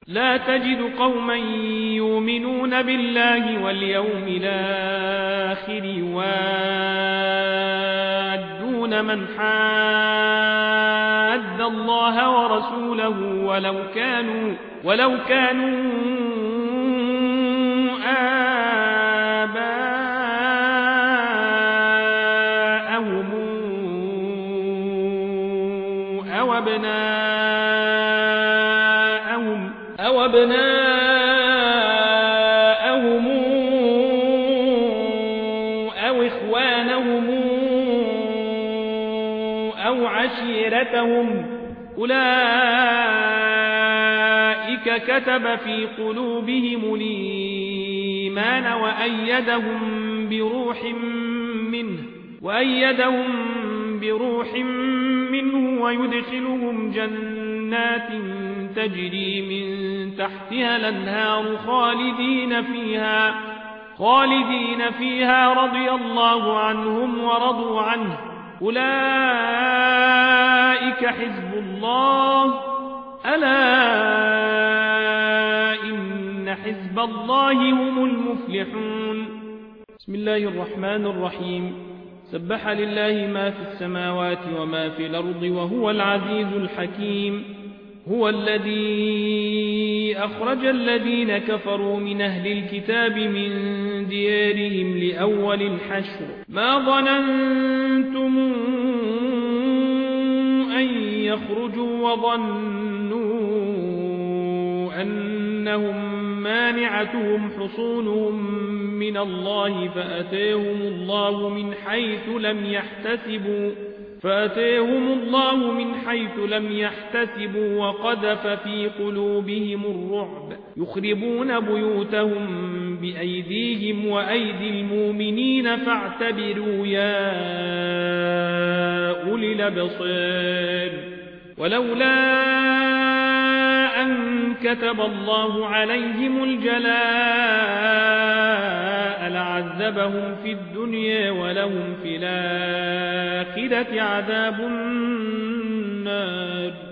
لا تجد قوما يؤمنون بالله واليوم الآخر يوادون من حاد الله ورسوله ولو كانوا آباءهم أو أبناءهم أو إخوانهم أو عشيرتهم أولئك كتب في قلوبهم الإيمان وأيدهم بروح منه ويدخلهم جنات تجري من تحتها الأنهار خالدين فيها رضي الله عنهم ورضوا عنه أولئك حزب الله ألا إن حزب الله هم المفلحون. بسم الله الرحمن الرحيم. سبح لله ما في السماوات وما في الأرض وهو العزيز الحكيم. هو الذي أخرج الذين كفروا من أهل الكتاب من ديارهم لأول الحشر ما ظننتم أن يخرجوا وظنوا أنهم مانعتهم حصونهم من الله فأتاهم الله من حيث لم يحتسبوا وقذف في قلوبهم الرعب يخربون بيوتهم بأيديهم وأيدي المؤمنين فاعتبروا يا أولي الأبصار. ولولا أن كتب الله عليهم الجلاء لعذبهم في الدنيا ولهم في الآخرة عذاب النار.